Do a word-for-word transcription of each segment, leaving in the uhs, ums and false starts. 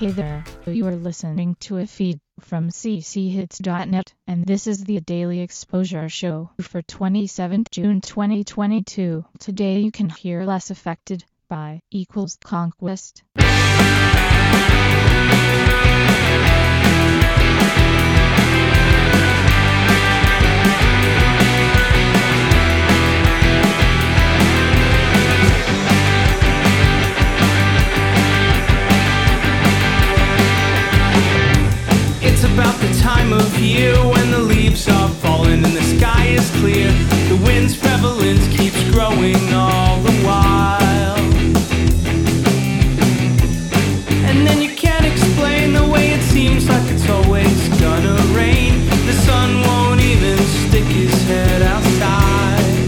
Hey there, you are listening to a feed from c c hits dot net, and this is the Daily Exposure Show for twenty-seventh of June twenty twenty-two. Today you can hear Less Affected by Equals Conquest. About the time of year when the leaves are falling and the sky is clear, the wind's prevalence keeps growing all the while. And then you can't explain the way it seems like it's always gonna rain. The sun won't even stick his head outside.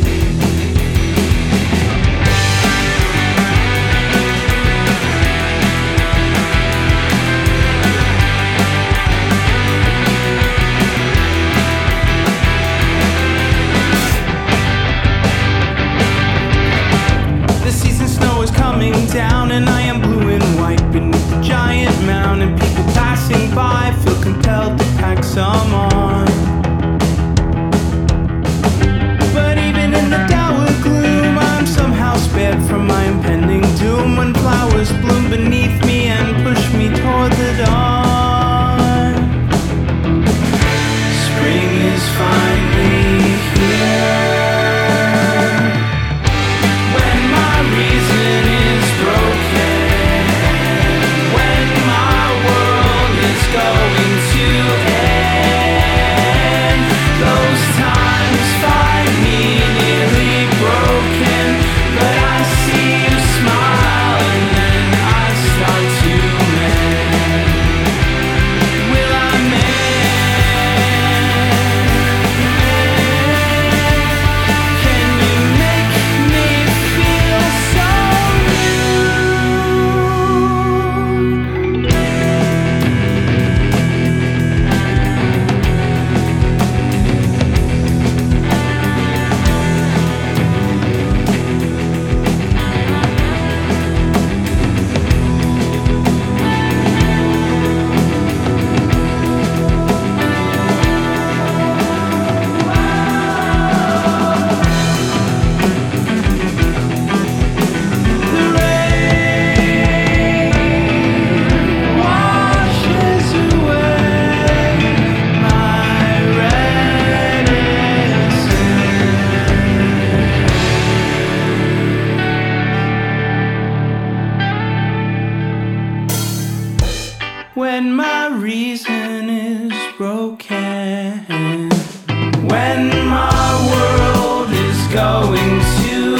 Down and I am blue and white beneath the giant mound, and people passing by feel compelled to pack some on. But even in the dour gloom, I'm somehow spared from my impending doom, when flowers bloom beneath me and push me toward the dawn. Spring is finally here. When my reason is broken, when my world is going to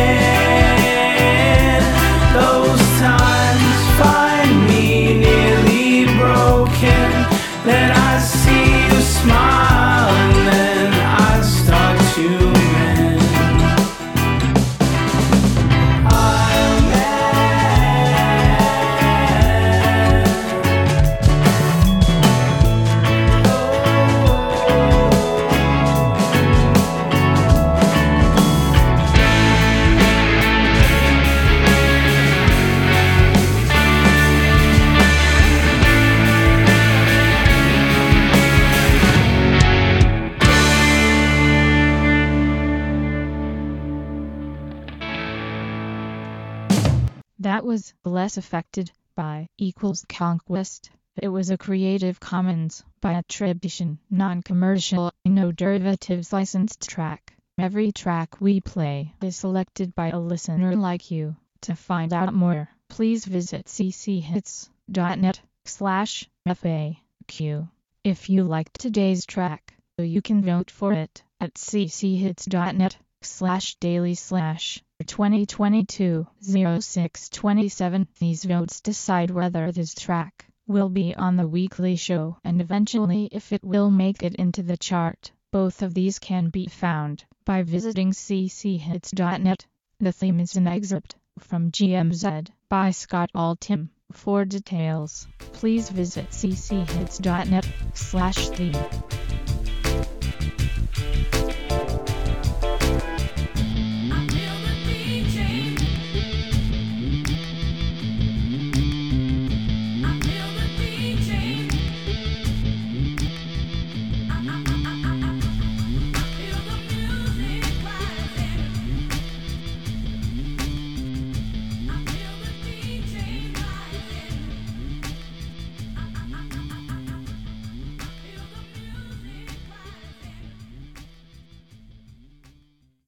end, those times find me nearly broken. Then I see you smile and then I start to mend. I'll That was Less Affected by Equals Conquest. It was a Creative Commons by attribution, non-commercial, no derivatives licensed track. Every track we play is selected by a listener like you. To find out more, please visit c c hits dot net slash F A Q. If you liked today's track, you can vote for it at c c hits dot net slash daily slash twenty twenty-two oh six twenty-seven. These votes decide whether this track will be on the weekly show and eventually if it will make it into the chart. Both of these can be found by visiting c c hits dot net. The theme is an excerpt from G M Z by Scott Altham. For details, please visit c c hits dot net slash theme.